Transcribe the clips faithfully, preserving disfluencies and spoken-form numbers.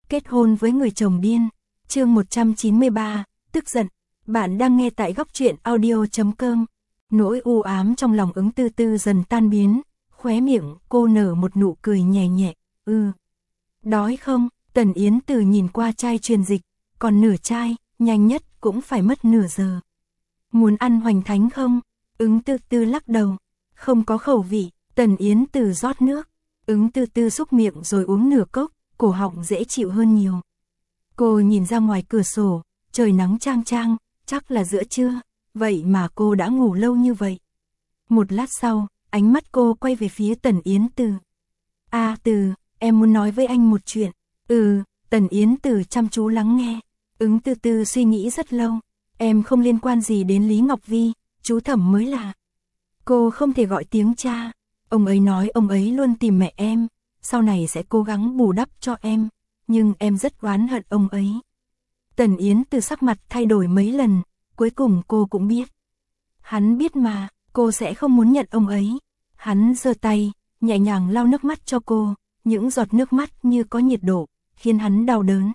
kết hôn với người chồng điên. Chương một trăm chín mươi ba, tức giận. Bạn đang nghe tại góc truyện audio chấm com. Nỗi u ám trong lòng Ứng Tư Tư dần tan biến, khóe miệng cô nở một nụ cười nhẹ nhẹ. Ừ. Đói không? Tần Yến Từ nhìn qua chai truyền dịch, còn nửa chai, nhanh nhất cũng phải mất nửa giờ. Muốn ăn hoành thánh không? Ứng Tư Tư lắc đầu. Không có khẩu vị. Tần Yến Từ rót nước. Ứng Tư Tư xúc miệng rồi uống nửa cốc, cổ họng dễ chịu hơn nhiều. Cô nhìn ra ngoài cửa sổ, trời nắng chang chang, chắc là giữa trưa, vậy mà cô đã ngủ lâu như vậy. Một lát sau, ánh mắt cô quay về phía Tần Yến Từ. À Từ, em muốn nói với anh một chuyện. Ừ, Tần Yến Từ chăm chú lắng nghe. Ứng Tư Tư suy nghĩ rất lâu. Em không liên quan gì đến Lý Ngọc Vi, chú Thẩm mới là. Cô không thể gọi tiếng cha. Ông ấy nói ông ấy luôn tìm mẹ em, sau này sẽ cố gắng bù đắp cho em, nhưng em rất oán hận ông ấy. Tần Yến Từ sắc mặt thay đổi mấy lần, cuối cùng cô cũng biết. Hắn biết mà, cô sẽ không muốn nhận ông ấy. Hắn giơ tay, nhẹ nhàng lau nước mắt cho cô, những giọt nước mắt như có nhiệt độ, khiến hắn đau đớn.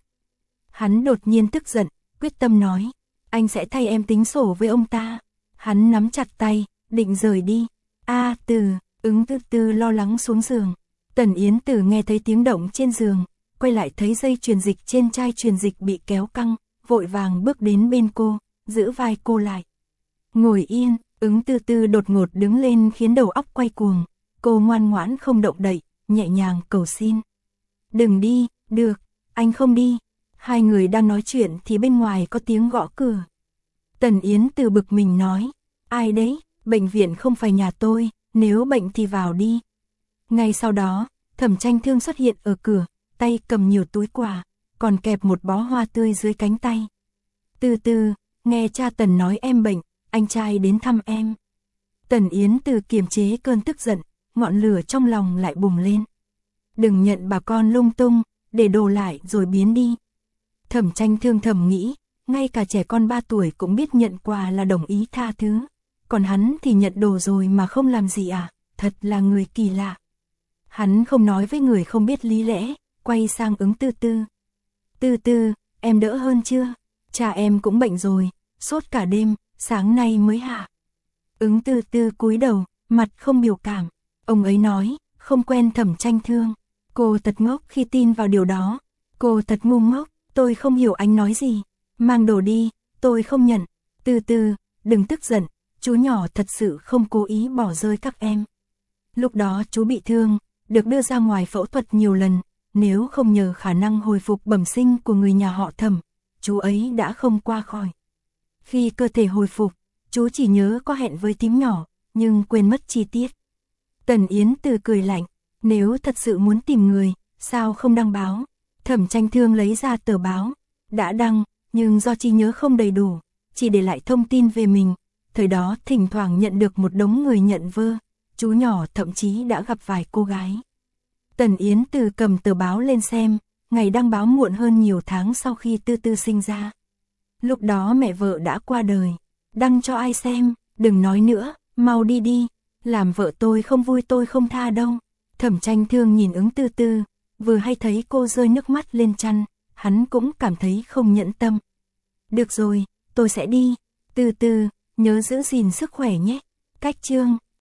Hắn đột nhiên tức giận, quyết tâm nói, anh sẽ thay em tính sổ với ông ta. Hắn nắm chặt tay, định rời đi. A Từ, Ứng Tư Tư lo lắng xuống giường. Tần Yến Từ nghe thấy tiếng động trên giường, quay lại thấy dây truyền dịch trên chai truyền dịch bị kéo căng, vội vàng bước đến bên cô, giữ vai cô lại. Ngồi yên. Ứng Tư Tư đột ngột đứng lên khiến đầu óc quay cuồng. Cô ngoan ngoãn không động đậy, nhẹ nhàng cầu xin. Đừng đi. Được, anh không đi. Hai người đang nói chuyện thì bên ngoài có tiếng gõ cửa. Tần Yến Từ bực mình nói, ai đấy? Bệnh viện không phải nhà tôi, nếu bệnh thì vào đi. Ngay sau đó, Thẩm Tranh Thương xuất hiện ở cửa, tay cầm nhiều túi quà, còn kẹp một bó hoa tươi dưới cánh tay. Từ từ, nghe cha Tần nói em bệnh, anh trai đến thăm em. Tần Yến Từ kiềm chế cơn tức giận, ngọn lửa trong lòng lại bùng lên. Đừng nhận bà con lung tung, để đồ lại rồi biến đi. Thẩm Tranh Thương thầm nghĩ, ngay cả trẻ con ba tuổi cũng biết nhận quà là đồng ý tha thứ. Còn hắn thì nhận đồ rồi mà không làm gì à, thật là người kỳ lạ. Hắn không nói với người không biết lý lẽ, quay sang Ứng Tư Tư. Tư Tư, em đỡ hơn chưa? Cha em cũng bệnh rồi, sốt cả đêm, sáng nay mới hạ. Ứng Tư Tư cúi đầu, mặt không biểu cảm. Ông ấy nói, không quen Thẩm Tranh Thương. Cô thật ngốc khi tin vào điều đó. Cô thật ngu ngốc, tôi không hiểu anh nói gì. Mang đồ đi, tôi không nhận. Tư Tư, đừng tức giận, chú nhỏ thật sự không cố ý bỏ rơi các em. Lúc đó chú bị thương, được đưa ra ngoài phẫu thuật nhiều lần. Nếu không nhờ khả năng hồi phục bẩm sinh của người nhà họ Thẩm, chú ấy đã không qua khỏi. Khi cơ thể hồi phục, chú chỉ nhớ có hẹn với tím nhỏ, nhưng quên mất chi tiết. Tần Yến Từ cười lạnh, nếu thật sự muốn tìm người, sao không đăng báo? Thẩm Tranh Thương lấy ra tờ báo, đã đăng, nhưng do trí nhớ không đầy đủ, chỉ để lại thông tin về mình. Thời đó thỉnh thoảng nhận được một đống người nhận vơ, chú nhỏ thậm chí đã gặp vài cô gái. Tần Yến Từ cầm tờ báo lên xem, ngày đăng báo muộn hơn nhiều tháng sau khi Tư Tư sinh ra. Lúc đó mẹ vợ đã qua đời. Đăng cho ai xem? Đừng nói nữa, mau đi đi. Làm vợ tôi không vui tôi không tha đâu. Thẩm Tranh Thương nhìn Ứng Tư Tư, vừa hay thấy cô rơi nước mắt lên chăn, hắn cũng cảm thấy không nhẫn tâm. Được rồi, tôi sẽ đi. Tư Tư, nhớ giữ gìn sức khỏe nhé. Cách chương